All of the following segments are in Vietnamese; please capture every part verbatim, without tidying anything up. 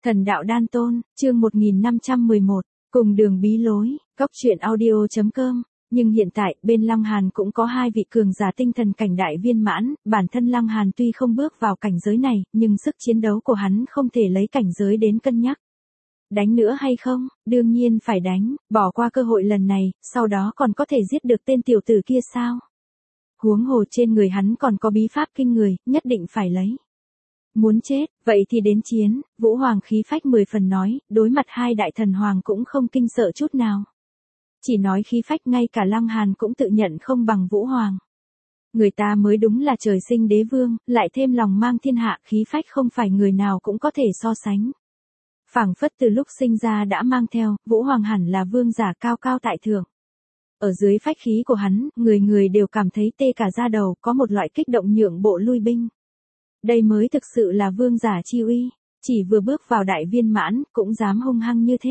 Thần đạo đan tôn, chương một nghìn năm trăm mười một, cùng đường bí lối, góc truyện audio.com. Nhưng hiện tại, bên Lăng Hàn cũng có hai vị cường giả tinh thần cảnh đại viên mãn, bản thân Lăng Hàn tuy không bước vào cảnh giới này, nhưng sức chiến đấu của hắn không thể lấy cảnh giới đến cân nhắc. Đánh nữa hay không? Đương nhiên phải đánh, bỏ qua cơ hội lần này, sau đó còn có thể giết được tên tiểu tử kia sao? Huống hồ trên người hắn còn có bí pháp kinh người, nhất định phải lấy. Muốn chết, vậy thì đến chiến, Vũ Hoàng khí phách mười phần nói, đối mặt hai đại thần hoàng cũng không kinh sợ chút nào. Chỉ nói khí phách ngay cả Lăng Hàn cũng tự nhận không bằng Vũ Hoàng. Người ta mới đúng là trời sinh đế vương, lại thêm lòng mang thiên hạ, khí phách không phải người nào cũng có thể so sánh. Phảng phất từ lúc sinh ra đã mang theo, Vũ Hoàng hẳn là vương giả cao cao tại thượng. Ở dưới phách khí của hắn, người người đều cảm thấy tê cả da đầu, có một loại kích động nhượng bộ lui binh. Đây mới thực sự là vương giả chi uy, chỉ vừa bước vào đại viên mãn, cũng dám hung hăng như thế.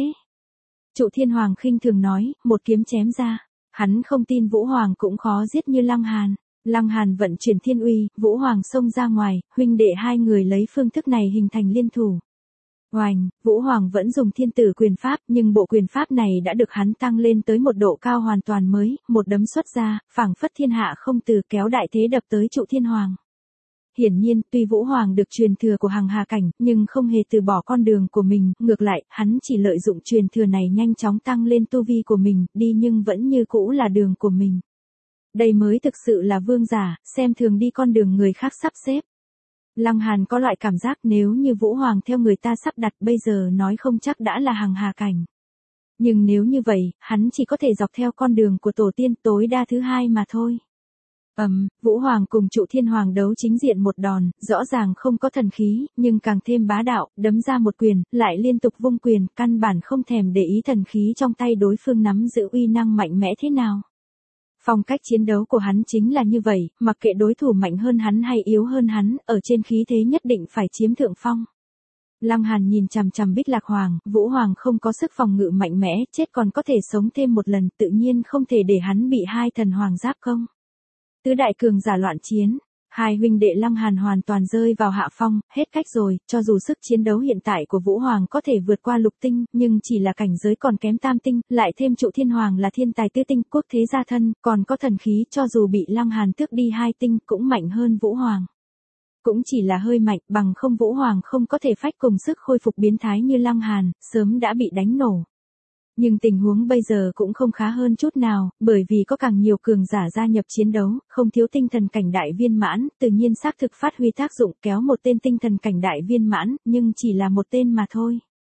Trụ Thiên Hoàng khinh thường nói, một kiếm chém ra, hắn không tin Vũ Hoàng cũng khó giết như Lăng Hàn. Lăng Hàn vận chuyển thiên uy, Vũ Hoàng xông ra ngoài, huynh đệ hai người lấy phương thức này hình thành liên thủ. Oành, Vũ Hoàng vẫn dùng thiên tử quyền pháp, nhưng bộ quyền pháp này đã được hắn tăng lên tới một độ cao hoàn toàn mới, một đấm xuất ra, phảng phất thiên hạ không từ kéo đại thế đập tới Trụ Thiên Hoàng. Hiển nhiên, tuy Vũ Hoàng được truyền thừa của Hằng Hà Cảnh, nhưng không hề từ bỏ con đường của mình, ngược lại, hắn chỉ lợi dụng truyền thừa này nhanh chóng tăng lên tu vi của mình, đi nhưng vẫn như cũ là đường của mình. Đây mới thực sự là vương giả, xem thường đi con đường người khác sắp xếp. Lăng Hàn có loại cảm giác nếu như Vũ Hoàng theo người ta sắp đặt bây giờ nói không chắc đã là Hằng Hà Cảnh. Nhưng nếu như vậy, hắn chỉ có thể dọc theo con đường của tổ tiên tối đa thứ hai mà thôi. Ầm, um, Vũ Hoàng cùng Trụ Thiên Hoàng đấu chính diện một đòn, rõ ràng không có thần khí, nhưng càng thêm bá đạo, đấm ra một quyền, lại liên tục vung quyền, căn bản không thèm để ý thần khí trong tay đối phương nắm giữ uy năng mạnh mẽ thế nào. Phong cách chiến đấu của hắn chính là như vậy, mặc kệ đối thủ mạnh hơn hắn hay yếu hơn hắn, ở trên khí thế nhất định phải chiếm thượng phong. Lăng Hàn nhìn chằm chằm Bích Lạc Hoàng, Vũ Hoàng không có sức phòng ngự mạnh mẽ, chết còn có thể sống thêm một lần, tự nhiên không thể để hắn bị hai thần hoàng giáp công. Tứ đại cường giả loạn chiến, hai huynh đệ Lăng Hàn hoàn toàn rơi vào hạ phong, hết cách rồi, cho dù sức chiến đấu hiện tại của Vũ Hoàng có thể vượt qua lục tinh, nhưng chỉ là cảnh giới còn kém tam tinh, lại thêm Trụ Thiên Hoàng là thiên tài tứ tinh, quốc thế gia thân, còn có thần khí, cho dù bị Lăng Hàn tước đi hai tinh, cũng mạnh hơn Vũ Hoàng. Cũng chỉ là hơi mạnh, bằng không Vũ Hoàng không có thể phách cùng sức khôi phục biến thái như Lăng Hàn, sớm đã bị đánh nổ. Nhưng tình huống bây giờ cũng không khá hơn chút nào, bởi vì có càng nhiều cường giả gia nhập chiến đấu, không thiếu tinh thần cảnh đại viên mãn, tự nhiên xác thực phát huy tác dụng kéo một tên tinh thần cảnh đại viên mãn, nhưng chỉ là một tên mà thôi.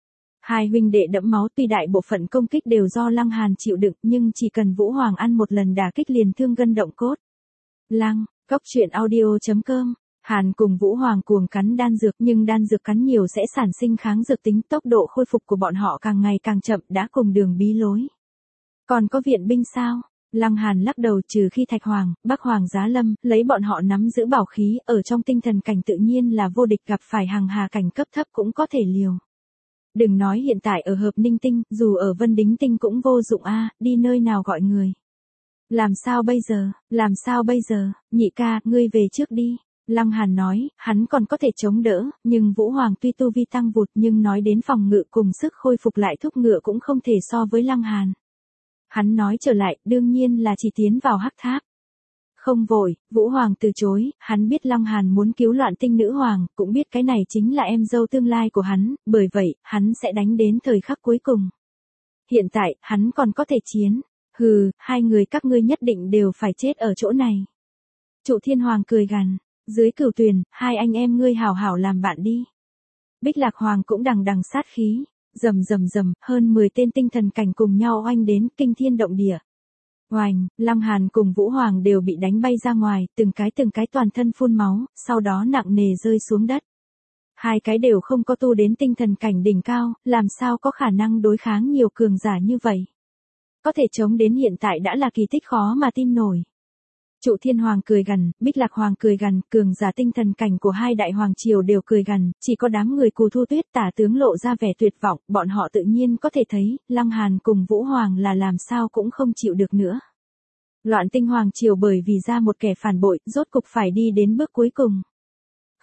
Hai huynh đệ đẫm máu tuy đại bộ phận công kích đều do Lăng Hàn chịu đựng, nhưng chỉ cần Vũ Hoàng ăn một lần đả kích liền thương gân động cốt. Lăng, góc truyện audio.com. Hàn cùng Vũ Hoàng cuồng cắn đan dược, nhưng đan dược cắn nhiều sẽ sản sinh kháng dược tính, tốc độ khôi phục của bọn họ càng ngày càng chậm, đã cùng đường bí lối. Còn có viện binh sao? Lăng Hàn lắc đầu, trừ khi Thạch Hoàng, Bắc Hoàng giá lâm, lấy bọn họ nắm giữ bảo khí, ở trong tinh thần cảnh tự nhiên là vô địch, gặp phải Hằng Hà Cảnh cấp thấp cũng có thể liều. Đừng nói hiện tại ở Hợp Ninh Tinh, dù ở Vân Đính Tinh cũng vô dụng a, đi nơi nào gọi người. Làm sao bây giờ, làm sao bây giờ, nhị ca, ngươi về trước đi. Lăng Hàn nói, hắn còn có thể chống đỡ, nhưng Vũ Hoàng tuy tu vi tăng vụt nhưng nói đến phòng ngự cùng sức khôi phục lại thúc ngựa cũng không thể so với Lăng Hàn. Hắn nói trở lại, đương nhiên là chỉ tiến vào hắc tháp. Không vội, Vũ Hoàng từ chối, hắn biết Lăng Hàn muốn cứu Loạn Tinh Nữ Hoàng, cũng biết cái này chính là em dâu tương lai của hắn, bởi vậy, hắn sẽ đánh đến thời khắc cuối cùng. Hiện tại, hắn còn có thể chiến. Hừ, hai người các ngươi nhất định đều phải chết ở chỗ này. Trụ Thiên Hoàng cười gằn. Dưới cửu tuyền, hai anh em ngươi hảo hảo làm bạn đi. Bích Lạc Hoàng cũng đằng đằng sát khí, rầm rầm rầm, hơn mười tên tinh thần cảnh cùng nhau oanh đến, kinh thiên động địa. Oanh, Lăng Hàn cùng Vũ Hoàng đều bị đánh bay ra ngoài, từng cái từng cái toàn thân phun máu, sau đó nặng nề rơi xuống đất. Hai cái đều không có tu đến tinh thần cảnh đỉnh cao, làm sao có khả năng đối kháng nhiều cường giả như vậy. Có thể chống đến hiện tại đã là kỳ tích khó mà tin nổi. Trụ Thiên Hoàng cười gằn, Bích Lạc Hoàng cười gằn, cường giả tinh thần cảnh của hai đại hoàng triều đều cười gằn, chỉ có đám người Cù Thu Tuyết Tả tướng lộ ra vẻ tuyệt vọng, bọn họ tự nhiên có thể thấy, Lăng Hàn cùng Vũ Hoàng là làm sao cũng không chịu được nữa. Loạn Tinh Hoàng triều bởi vì ra một kẻ phản bội, rốt cục phải đi đến bước cuối cùng.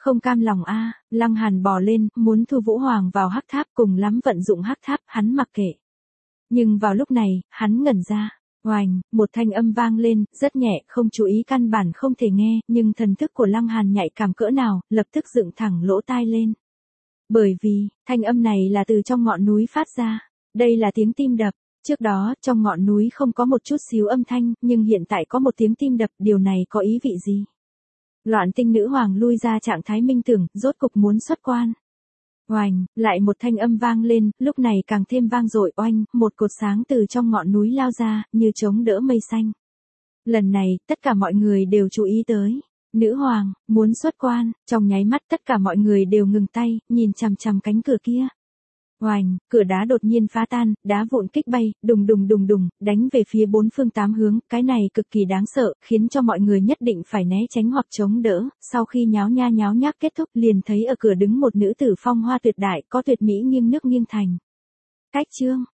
Không cam lòng a, Lăng Hàn bò lên, muốn thu Vũ Hoàng vào hắc tháp, cùng lắm vận dụng hắc tháp, hắn mặc kệ. Nhưng vào lúc này, hắn ngẩn ra. Oành, một thanh âm vang lên, rất nhẹ, không chú ý căn bản không thể nghe, nhưng thần thức của Lăng Hàn nhạy cảm cỡ nào, lập tức dựng thẳng lỗ tai lên. Bởi vì, thanh âm này là từ trong ngọn núi phát ra. Đây là tiếng tim đập. Trước đó, trong ngọn núi không có một chút xíu âm thanh, nhưng hiện tại có một tiếng tim đập, điều này có ý vị gì? Loạn Tinh nữ hoàng lui ra trạng thái minh tưởng, rốt cục muốn xuất quan. Oành, lại một thanh âm vang lên, lúc này càng thêm vang dội. Oanh, một cột sáng từ trong ngọn núi lao ra, như chống đỡ mây xanh. Lần này, tất cả mọi người đều chú ý tới. Nữ hoàng, muốn xuất quan, trong nháy mắt tất cả mọi người đều ngừng tay, nhìn chằm chằm cánh cửa kia. Oành, cửa đá đột nhiên phá tan, đá vụn kích bay, đùng đùng đùng đùng, đánh về phía bốn phương tám hướng, cái này cực kỳ đáng sợ, khiến cho mọi người nhất định phải né tránh hoặc chống đỡ. Sau khi nháo nha nháo nhác kết thúc, liền thấy ở cửa đứng một nữ tử phong hoa tuyệt đại, có tuyệt mỹ nghiêng nước nghiêng thành. Cách chương